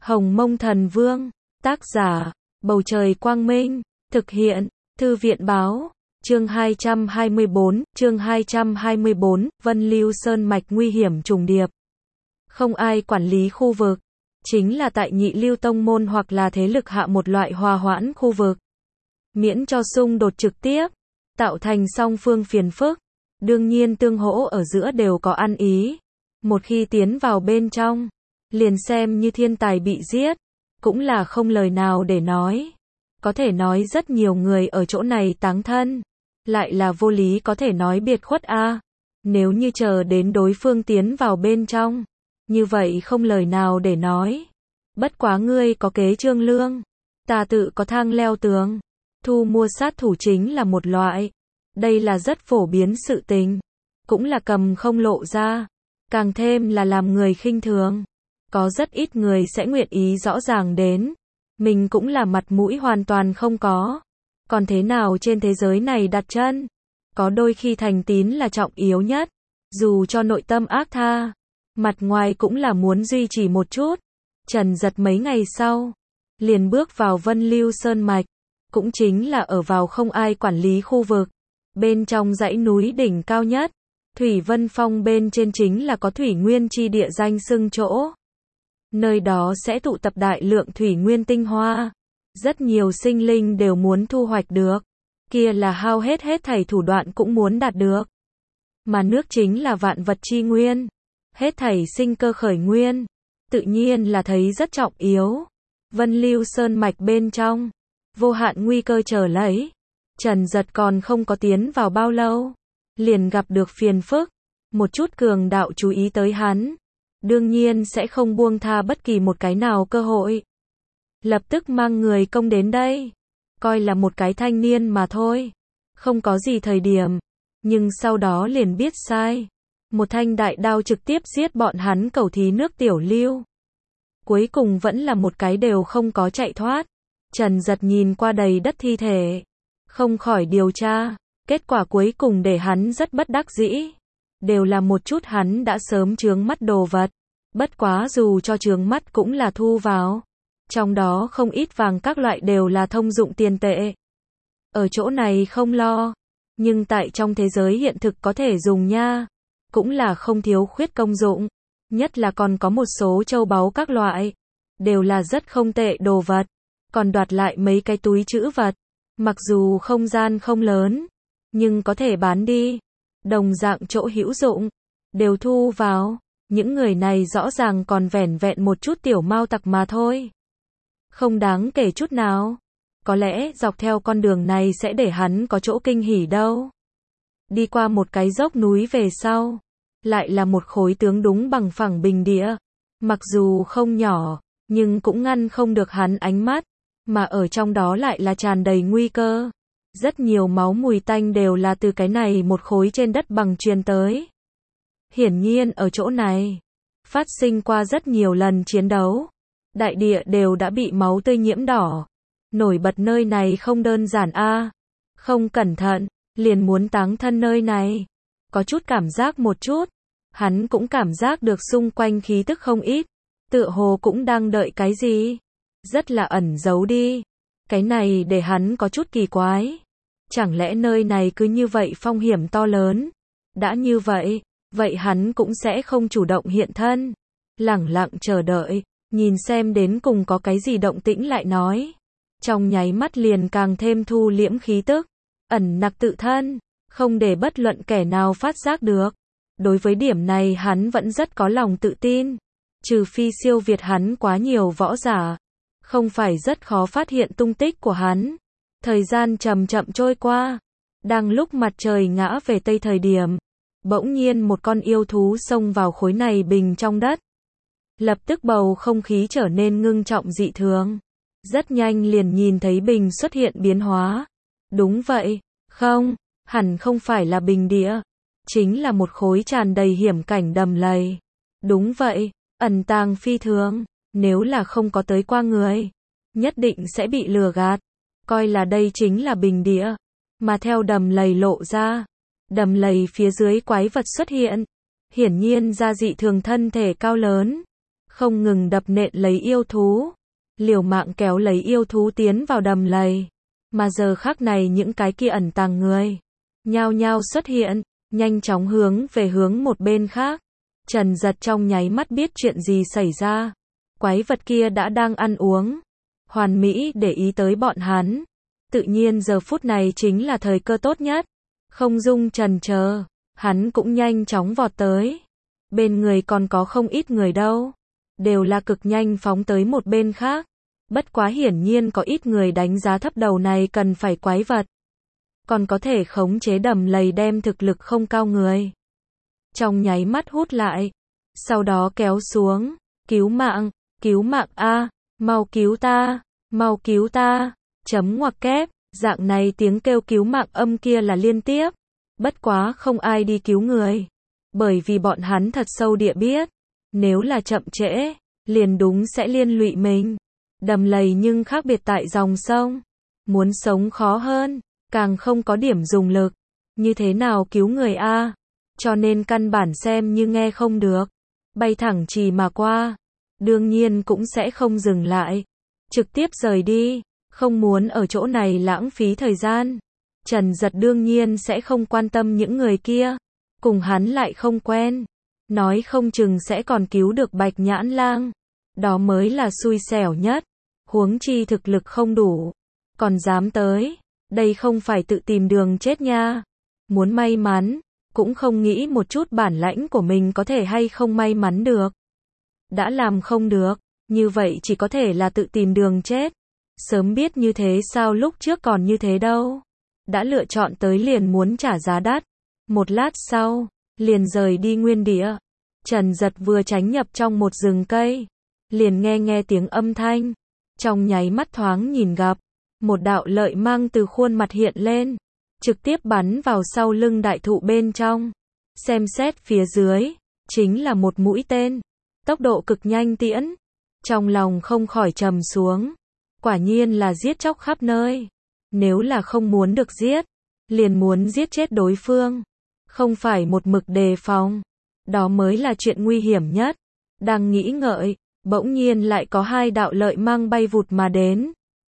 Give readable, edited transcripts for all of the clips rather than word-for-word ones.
Hồng Mông Thần Vương, tác giả, Bầu Trời Quang Minh, thực hiện, Thư viện Báo, chương 224, Vân Lưu Sơn Mạch nguy hiểm trùng điệp. Không ai quản lý khu vực, chính là tại Nhị Lưu Tông Môn hoặc là thế lực hạ một loại hòa hoãn khu vực. Miễn cho xung đột trực tiếp, tạo thành song phương phiền phức, đương nhiên tương hỗ ở giữa đều có ăn ý. Một khi tiến vào bên trong, liền xem như thiên tài bị giết, cũng là không lời nào để nói. Có thể nói rất nhiều người ở chỗ này táng thân, lại là vô lý có thể nói biệt khuất a. Nếu như chờ đến đối phương tiến vào bên trong, như vậy không lời nào để nói. Bất quá ngươi có kế trương lương, ta tự có thang leo tường. Thu mua sát thủ chính là một loại. Đây là rất phổ biến sự tình, cũng là cầm không lộ ra, càng thêm là làm người khinh thường. Có rất ít người sẽ nguyện ý rõ ràng đến, mình cũng là mặt mũi hoàn toàn không có. Còn thế nào trên thế giới này đặt chân? Có đôi khi thành tín là trọng yếu nhất, dù cho nội tâm ác tha, mặt ngoài cũng là muốn duy trì một chút. Trần Giật mấy ngày sau, liền bước vào Vân Lưu Sơn Mạch, cũng chính là ở vào không ai quản lý khu vực. Bên trong dãy núi đỉnh cao nhất, Thủy Vân Phong bên trên chính là có thủy nguyên chi địa danh xưng chỗ. Nơi đó sẽ tụ tập đại lượng thủy nguyên tinh hoa. Rất nhiều sinh linh đều muốn thu hoạch được. Kia là hao hết thảy thủ đoạn cũng muốn đạt được. Mà nước chính là vạn vật chi nguyên. Hết thảy sinh cơ khởi nguyên. Tự nhiên là thấy rất trọng yếu. Vân Lưu Sơn Mạch bên trong, vô hạn nguy cơ chờ lấy. Trần Giật còn không có tiến vào bao lâu, liền gặp được phiền phức. Một chút cường đạo chú ý tới hắn, đương nhiên sẽ không buông tha bất kỳ một cái nào cơ hội. Lập tức mang người công đến đây, coi là một cái thanh niên mà thôi, không có gì thời điểm, nhưng sau đó liền biết sai. Một thanh đại đao trực tiếp giết bọn hắn cẩu thí nước tiểu lưu. Cuối cùng vẫn là một cái đều không có chạy thoát. Trần Giật nhìn qua đầy đất thi thể, không khỏi điều tra, kết quả cuối cùng để hắn rất bất đắc dĩ. Đều là một chút hắn đã sớm chướng mắt đồ vật. Bất quá dù cho chướng mắt cũng là thu vào. Trong đó không ít vàng các loại đều là thông dụng tiền tệ. Ở chỗ này không lo, nhưng tại trong thế giới hiện thực có thể dùng nha. Cũng là không thiếu khuyết công dụng. Nhất là còn có một số châu báu các loại, đều là rất không tệ đồ vật. Còn đoạt lại mấy cái túi trữ vật, mặc dù không gian không lớn, nhưng có thể bán đi. Đồng dạng chỗ hữu dụng, đều thu vào. Những người này rõ ràng còn vẻn vẹn một chút tiểu mao tặc mà thôi. Không đáng kể chút nào. Có lẽ dọc theo con đường này sẽ để hắn có chỗ kinh hỉ đâu. Đi qua một cái dốc núi về sau, lại là một khối tướng đúng bằng phẳng bình địa. Mặc dù không nhỏ, nhưng cũng ngăn không được hắn ánh mắt. Mà ở trong đó lại là tràn đầy nguy cơ. Rất nhiều máu mùi tanh đều là từ cái này một khối trên đất bằng truyền tới. Hiển nhiên ở chỗ này, phát sinh qua rất nhiều lần chiến đấu. Đại địa đều đã bị máu tươi nhiễm đỏ. Nổi bật nơi này không đơn giản a. Không cẩn thận, liền muốn táng thân nơi này. Có chút cảm giác một chút. Hắn cũng cảm giác được xung quanh khí tức không ít. Tựa hồ cũng đang đợi cái gì. Rất là ẩn giấu đi. Cái này để hắn có chút kỳ quái. Chẳng lẽ nơi này cứ như vậy phong hiểm to lớn? Đã như vậy, vậy hắn cũng sẽ không chủ động hiện thân. Lẳng lặng chờ đợi, nhìn xem đến cùng có cái gì động tĩnh lại nói. Trong nháy mắt liền càng thêm thu liễm khí tức, ẩn nặc tự thân, không để bất luận kẻ nào phát giác được. Đối với điểm này hắn vẫn rất có lòng tự tin. Trừ phi siêu việt hắn quá nhiều võ giả, không phải rất khó phát hiện tung tích của hắn. Thời gian chậm chậm trôi qua. Đang lúc mặt trời ngã về tây thời điểm, bỗng nhiên một con yêu thú xông vào khối này bình trong đất. Lập tức bầu không khí trở nên ngưng trọng dị thường. Rất nhanh liền nhìn thấy bình xuất hiện biến hóa. Đúng vậy, không, hẳn không phải là bình địa. Chính là một khối tràn đầy hiểm cảnh đầm lầy. Đúng vậy, ẩn tàng phi thường. Nếu là không có tới qua người, nhất định sẽ bị lừa gạt. Coi là đây chính là bình địa. Mà theo đầm lầy lộ ra, đầm lầy phía dưới quái vật xuất hiện. Hiển nhiên ra dị thường thân thể cao lớn. không ngừng đập nện lấy yêu thú, liều mạng kéo lấy yêu thú tiến vào đầm lầy. Mà giờ khắc này những cái kia ẩn tàng người, nhao nhao xuất hiện, nhanh chóng hướng về hướng một bên khác. Trần Giật trong nháy mắt biết chuyện gì xảy ra. Quái vật kia đã đang ăn uống, hoàn mỹ để ý tới bọn hắn. Tự nhiên giờ phút này chính là thời cơ tốt nhất. Không dung chần chờ, hắn cũng nhanh chóng vọt tới. Bên người còn có không ít người đâu, đều là cực nhanh phóng tới một bên khác. Bất quá hiển nhiên có ít người đánh giá thấp đầu này cần phải quái vật, còn có thể khống chế đầm lầy đem thực lực không cao người trong nháy mắt hút lại, sau đó kéo xuống. Cứu mạng a, mau cứu ta, chấm ngoặc kép. Dạng này tiếng kêu cứu mạng âm kia là liên tiếp, bất quá không ai đi cứu người, bởi vì bọn hắn thật sâu địa biết, nếu là chậm trễ, liền đúng sẽ liên lụy mình. Đầm lầy nhưng khác biệt tại dòng sông, muốn sống khó hơn, càng không có điểm dùng lực, như thế nào cứu người a? Cho nên căn bản xem như nghe không được, bay thẳng chỉ mà qua, đương nhiên cũng sẽ không dừng lại, trực tiếp rời đi, không muốn ở chỗ này lãng phí thời gian. Trần Giật đương nhiên sẽ không quan tâm những người kia, cùng hắn lại không quen, nói không chừng sẽ còn cứu được Bạch Nhãn Lang, đó mới là xui xẻo nhất. Huống chi thực lực không đủ, còn dám tới, đây không phải tự tìm đường chết nha. Muốn may mắn, cũng không nghĩ một chút bản lãnh của mình có thể hay không may mắn được. Đã làm không được, như vậy chỉ có thể là tự tìm đường chết. Sớm biết như thế sao lúc trước còn như thế đâu. Đã lựa chọn tới liền muốn trả giá đắt. Một lát sau, liền rời đi nguyên địa. Trần Giật vừa tránh nhập trong một rừng cây, liền nghe tiếng âm thanh. Trong nháy mắt thoáng nhìn gặp, một đạo lợi mang từ khuôn mặt hiện lên, trực tiếp bắn vào sau lưng đại thụ bên trong. Xem xét phía dưới, chính là một mũi tên, tốc độ cực nhanh tiễn. Trong lòng không khỏi trầm xuống, quả nhiên là giết chóc khắp nơi. Nếu là không muốn được giết, liền muốn giết chết đối phương, không phải một mực đề phòng, đó mới là chuyện nguy hiểm nhất. Đang nghĩ ngợi, bỗng nhiên lại có hai đạo lợi mang bay vụt mà đến.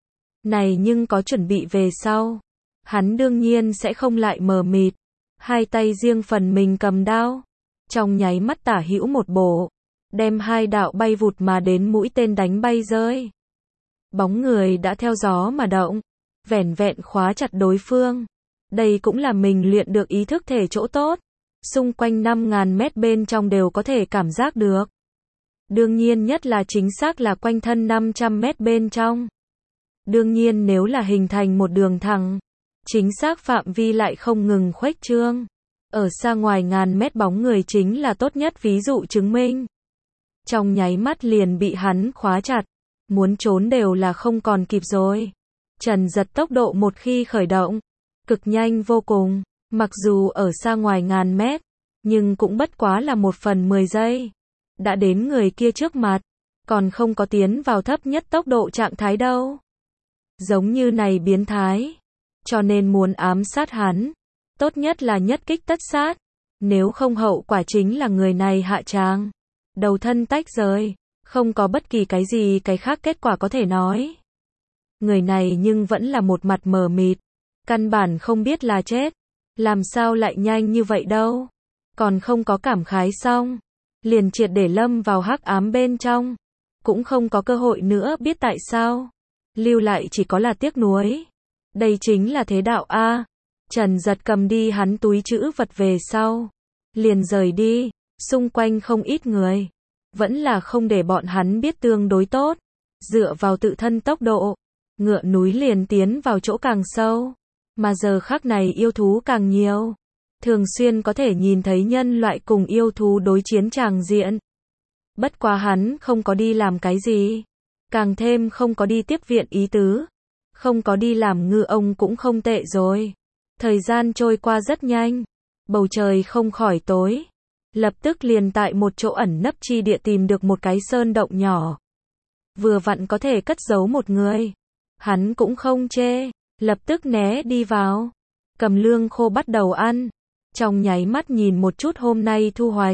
Này nhưng có chuẩn bị về sau, hắn đương nhiên sẽ không lại mờ mịt, hai tay riêng phần mình cầm đao, trong nháy mắt tả hữu một bổ, đem hai đạo bay vụt mà đến mũi tên đánh bay rơi. Bóng người đã theo gió mà động, vẻn vẹn khóa chặt đối phương. Đây cũng là mình luyện được ý thức thể chỗ tốt, xung quanh 5.000 mét bên trong đều có thể cảm giác được. Đương nhiên nhất là chính xác là quanh thân 500 mét bên trong. Đương nhiên nếu là hình thành một đường thẳng, chính xác phạm vi lại không ngừng khuếch trương. Ở xa ngoài ngàn mét bóng người chính là tốt nhất ví dụ chứng minh. Trong nháy mắt liền bị hắn khóa chặt, muốn trốn đều là không còn kịp rồi. Trần Giật tốc độ một khi khởi động, cực nhanh vô cùng, mặc dù ở xa ngoài ngàn mét, nhưng cũng bất quá là 1/10 giây. Đã đến người kia trước mặt, còn không có tiến vào thấp nhất tốc độ trạng thái đâu. Giống như này biến thái, cho nên muốn ám sát hắn, tốt nhất là nhất kích tất sát, nếu không hậu quả chính là người này hạ tràng, đầu thân tách rời, không có bất kỳ cái gì cái khác kết quả có thể nói. Người này nhưng vẫn là một mặt mờ mịt, căn bản không biết là chết, làm sao lại nhanh như vậy đâu, còn không có cảm khái xong, liền triệt để lâm vào hắc ám bên trong, cũng không có cơ hội nữa biết tại sao, lưu lại chỉ có là tiếc nuối. Đây chính là thế đạo a. Trần Giật cầm đi hắn túi trữ vật về sau, liền rời đi, xung quanh không ít người, vẫn là không để bọn hắn biết tương đối tốt, dựa vào tự thân tốc độ, ngựa núi liền tiến vào chỗ càng sâu, mà giờ khắc này yêu thú càng nhiều, thường xuyên có thể nhìn thấy nhân loại cùng yêu thú đối chiến tràng diện. Bất quá hắn không có đi làm cái gì, càng thêm không có đi tiếp viện ý tứ, không có đi làm ngư ông cũng không tệ rồi. Thời gian trôi qua rất nhanh, bầu trời không khỏi tối, lập tức liền tại một chỗ ẩn nấp chi địa tìm được một cái sơn động nhỏ. Vừa vặn có thể cất giấu một người, hắn cũng không chê, lập tức né đi vào, cầm lương khô bắt đầu ăn, trong nháy mắt nhìn một chút hôm nay thu hoạch,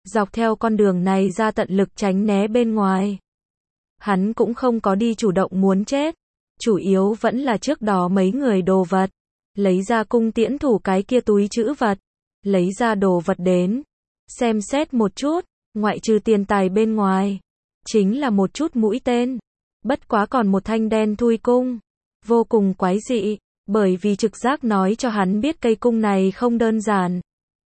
dọc theo con đường này ra tận lực tránh né bên ngoài. Hắn cũng không có đi chủ động muốn chết, chủ yếu vẫn là trước đó mấy người đồ vật, lấy ra cung tiễn thủ cái kia túi trữ vật, lấy ra đồ vật đến, xem xét một chút, ngoại trừ tiền tài bên ngoài, chính là một chút mũi tên, bất quá còn một thanh đen thui cung, vô cùng quái dị, bởi vì trực giác nói cho hắn biết cây cung này không đơn giản,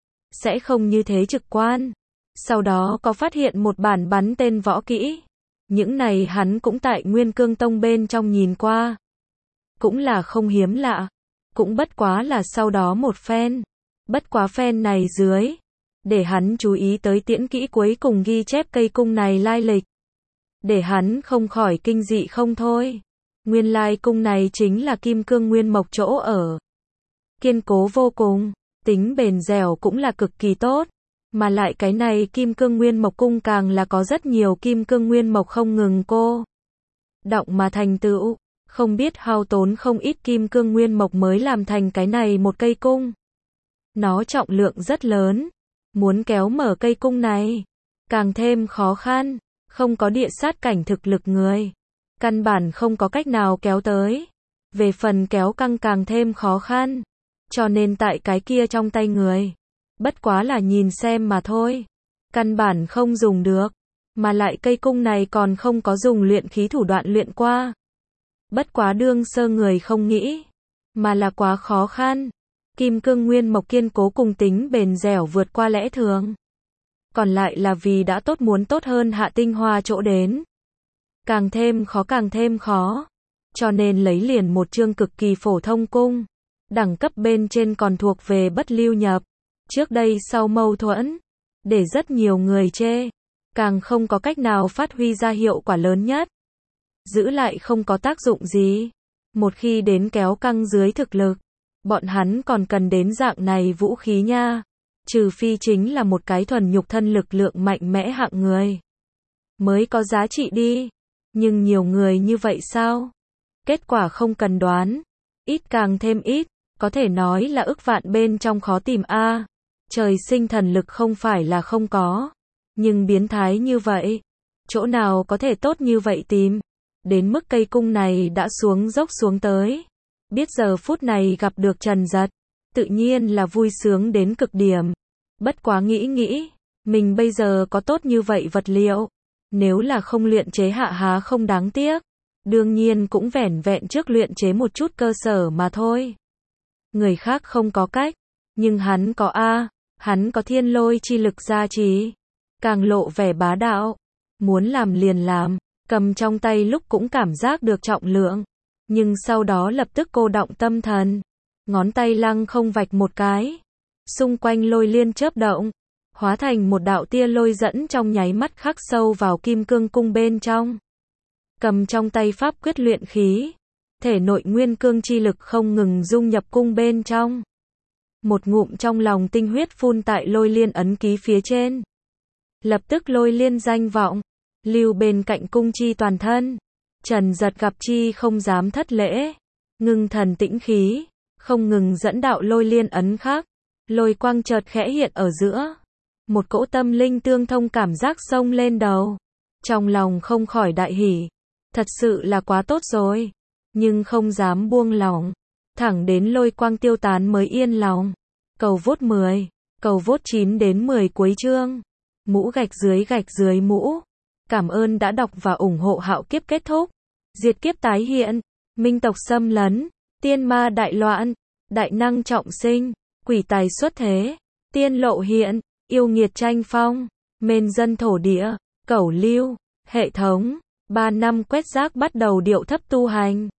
sẽ không như thế trực quan. Sau đó có phát hiện một bản bắn tên võ kỹ, những này hắn cũng tại Nguyên Cương Tông bên trong nhìn qua, cũng là không hiếm lạ, cũng bất quá là sau đó một phen, bất quá phen này dưới, để hắn chú ý tới tiễn kỹ cuối cùng ghi chép cây cung này lai lịch, để hắn không khỏi kinh dị không thôi. Nguyên lai cung này chính là kim cương nguyên mộc chỗ ở, kiên cố vô cùng, tính bền dẻo cũng là cực kỳ tốt, mà lại cái này kim cương nguyên mộc cung càng là có rất nhiều kim cương nguyên mộc không ngừng cô động mà thành tựu, không biết hao tốn không ít kim cương nguyên mộc mới làm thành cái này một cây cung. Nó trọng lượng rất lớn, muốn kéo mở cây cung này càng thêm khó khăn, không có địa sát cảnh thực lực người, căn bản không có cách nào kéo tới. Về phần kéo căng càng thêm khó khăn, cho nên tại cái kia trong tay người, bất quá là nhìn xem mà thôi, căn bản không dùng được, mà lại cây cung này còn không có dùng luyện khí thủ đoạn luyện qua. Bất quá đương sơ người không nghĩ, mà là quá khó khăn. Kim cương nguyên mộc kiên cố cùng tính bền dẻo vượt qua lẽ thường. Còn lại là vì đã tốt muốn tốt hơn hạ tinh hoa chỗ đến. Càng thêm khó. Cho nên lấy liền một chương cực kỳ phổ thông cung. Đẳng cấp bên trên còn thuộc về bất lưu nhập. Trước đây sau mâu thuẫn, để rất nhiều người chê. Càng không có cách nào phát huy ra hiệu quả lớn nhất. Giữ lại không có tác dụng gì. Một khi đến kéo căng dưới thực lực, bọn hắn còn cần đến dạng này vũ khí nha. Trừ phi chính là một cái thuần nhục thân lực lượng mạnh mẽ hạng người, mới có giá trị đi. Nhưng nhiều người như vậy sao? Kết quả không cần đoán. Ít càng thêm ít, có thể nói là ức vạn bên trong khó tìm a. Trời sinh thần lực không phải là không có, nhưng biến thái như vậy, chỗ nào có thể tốt như vậy tìm. Đến mức cây cung này đã xuống dốc xuống tới. Biết giờ phút này gặp được Trần Giật, tự nhiên là vui sướng đến cực điểm. Bất quá nghĩ, mình bây giờ có tốt như vậy vật liệu, nếu là không luyện chế hạ há không đáng tiếc. Đương nhiên cũng vẻn vẹn trước luyện chế một chút cơ sở mà thôi. Người khác không có cách, nhưng hắn có hắn có thiên lôi chi lực gia trì, càng lộ vẻ bá đạo, muốn làm liền làm, cầm trong tay lúc cũng cảm giác được trọng lượng. Nhưng sau đó lập tức cô động tâm thần, ngón tay lăng không vạch một cái, xung quanh lôi liên chớp động, hóa thành một đạo tia lôi dẫn trong nháy mắt khắc sâu vào kim cương cung bên trong. Cầm trong tay pháp quyết luyện khí, thể nội nguyên cương chi lực không ngừng dung nhập cung bên trong. Một ngụm trong lòng tinh huyết phun tại lôi liên ấn ký phía trên. Lập tức lôi liên danh vọng, lưu bên cạnh cung chi toàn thân. Trần Giật gặp chi không dám thất lễ, ngưng thần tĩnh khí, không ngừng dẫn đạo lôi liên ấn khác, lôi quang chợt khẽ hiện ở giữa. Một cỗ tâm linh tương thông cảm giác xông lên đầu, trong lòng không khỏi đại hỉ, thật sự là quá tốt rồi, nhưng không dám buông lỏng, thẳng đến lôi quang tiêu tán mới yên lòng. Cầu vốt 10, cầu vốt 9 đến 10 cuối chương, mũ gạch dưới mũ. Cảm ơn đã đọc và ủng hộ Hạo Kiếp kết thúc. Diệt kiếp tái hiện, minh tộc xâm lấn, tiên ma đại loạn, đại năng trọng sinh, quỷ tài xuất thế, tiên lộ hiện, yêu nghiệt tranh phong, mên dân thổ địa, cẩu lưu, hệ thống, 3 năm quét rác bắt đầu điệu thấp tu hành.